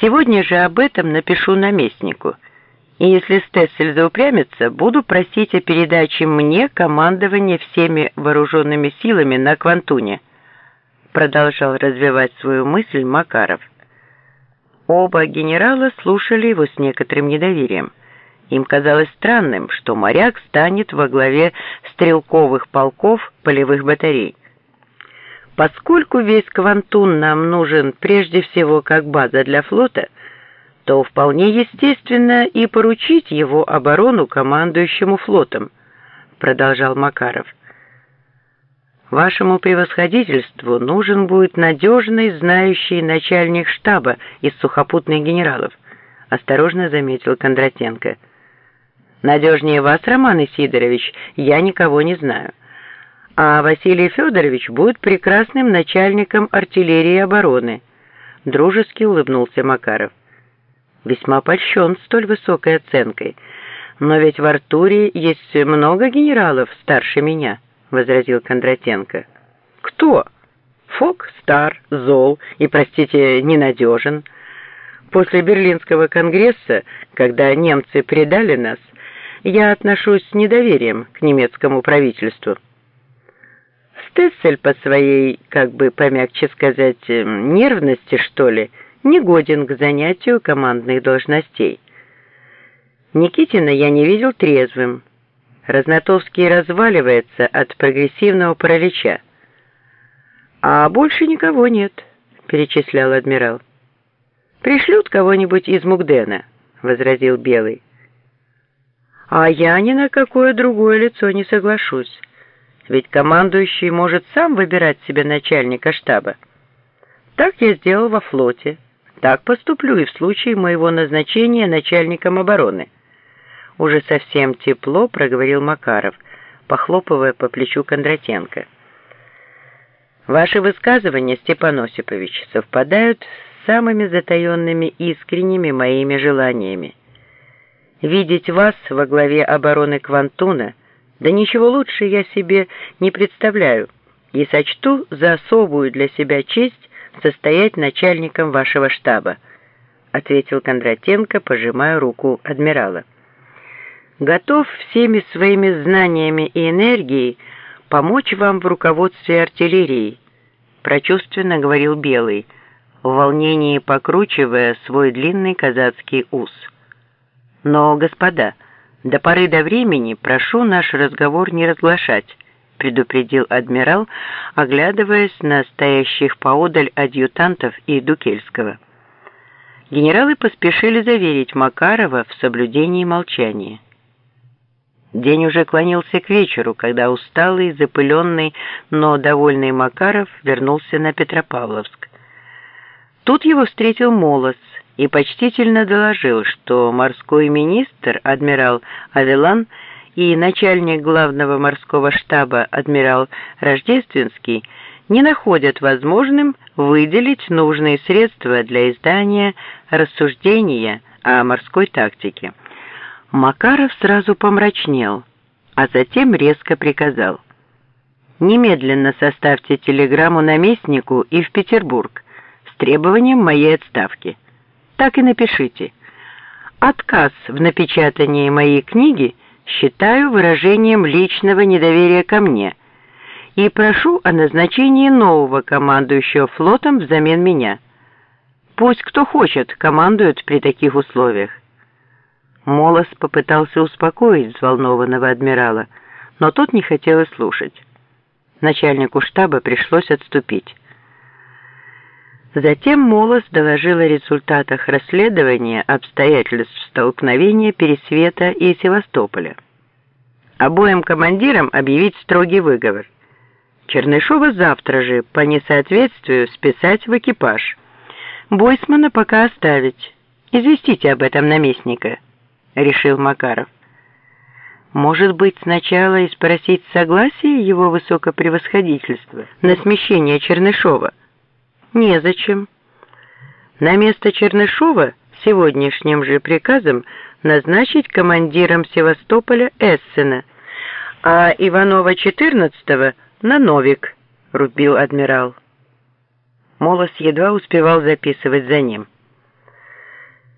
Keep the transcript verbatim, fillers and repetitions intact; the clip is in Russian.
Сегодня же об этом напишу наместнику. И если Стессель заупрямится, буду просить о передаче мне командования всеми вооруженными силами на Квантуне», продолжал развивать свою мысль Макаров. Оба генерала слушали его с некоторым недоверием. Им казалось странным, что моряк станет во главе стрелковых полков полевых батарей. Поскольку весь Квантун нам нужен прежде всего как база для флота, то вполне естественно и поручить его оборону командующему флотом, продолжал Макаров. Вашему превосходительству нужен будет надежный, знающий начальник штаба из сухопутных генералов, осторожно заметил Кондратенко. Надежнее вас, Роман Исидорович, я никого не знаю. А Василий Федорович будет прекрасным начальником артиллерии и обороны, дружески улыбнулся Макаров. Весьма польщен столь высокой оценкой, но ведь в Артуре есть много генералов старше меня, возразил Кондратенко. Кто? Фок стар, зол и, простите, ненадежен. После Берлинского конгресса, когда немцы предали нас, я отношусь с недоверием к немецкому правительству. Стессель по своей, как бы помягче сказать, нервности, что ли, не годен к занятию командных должностей. Никитина я не видел трезвым. Разнотовский разваливается от прогрессивного паралича. А больше никого нет, перечислял адмирал. Пришлют кого-нибудь из Мугдена, возразил Белый. А я ни на какое другое лицо не соглашусь. Ведь командующий может сам выбирать себе начальника штаба. Так я сделал во флоте. Так поступлю и в случае моего назначения начальником обороны. Уже совсем тепло проговорил Макаров, похлопывая по плечу Кондратенко. Ваши высказывания, Степан Осипович, совпадают с самыми затаенными искренними моими желаниями. Видеть вас во главе обороны Квантуна, да ничего лучше я себе не представляю, и сочту за особую для себя честь состоять начальником вашего штаба, ответил Кондратенко, пожимая руку адмирала. Готов всеми своими знаниями и энергией помочь вам в руководстве артиллерией, прочувственно говорил Белый, в волнении покручивая свой длинный казацкий ус. Но, господа, до поры до времени прошу наш разговор не разглашать, предупредил адмирал, оглядываясь на стоящих поодаль адъютантов и Дукельского. Генералы поспешили заверить Макарова в соблюдении молчания. День уже клонился к вечеру, когда усталый, запыленный, но довольный Макаров вернулся на Петропавловск. Тут его встретил Молос и почтительно доложил, что морской министр, адмирал Авелан, и начальник главного морского штаба, адмирал Рождественский, не находят возможным выделить нужные средства для издания рассуждения о морской тактике. Макаров сразу помрачнел, а затем резко приказал: «Немедленно составьте телеграмму наместнику и в Петербург с требованием моей отставки. Так и напишите: отказ в напечатании моей книги считаю выражением личного недоверия ко мне и прошу о назначении нового командующего флотом взамен меня. Пусть кто хочет командует при таких условиях». Молос попытался успокоить взволнованного адмирала, но тот не хотел и слушать. Начальнику штаба пришлось отступить. Затем Молос доложил о результатах расследования обстоятельств столкновения Пересвета и Севастополя. Обоим командирам объявить строгий выговор. Чернышова завтра же по несоответствию списать в экипаж. Бойсмана пока оставить. Известите об этом наместника, решил Макаров. Может быть, сначала и спросить согласие его высокопревосходительства на смещение Чернышова? Незачем. На место Чернышова сегодняшним же приказом назначить командиром Севастополя Эссена, а Иванова-четырнадцатого на Новик, рубил адмирал. Молос едва успевал записывать за ним.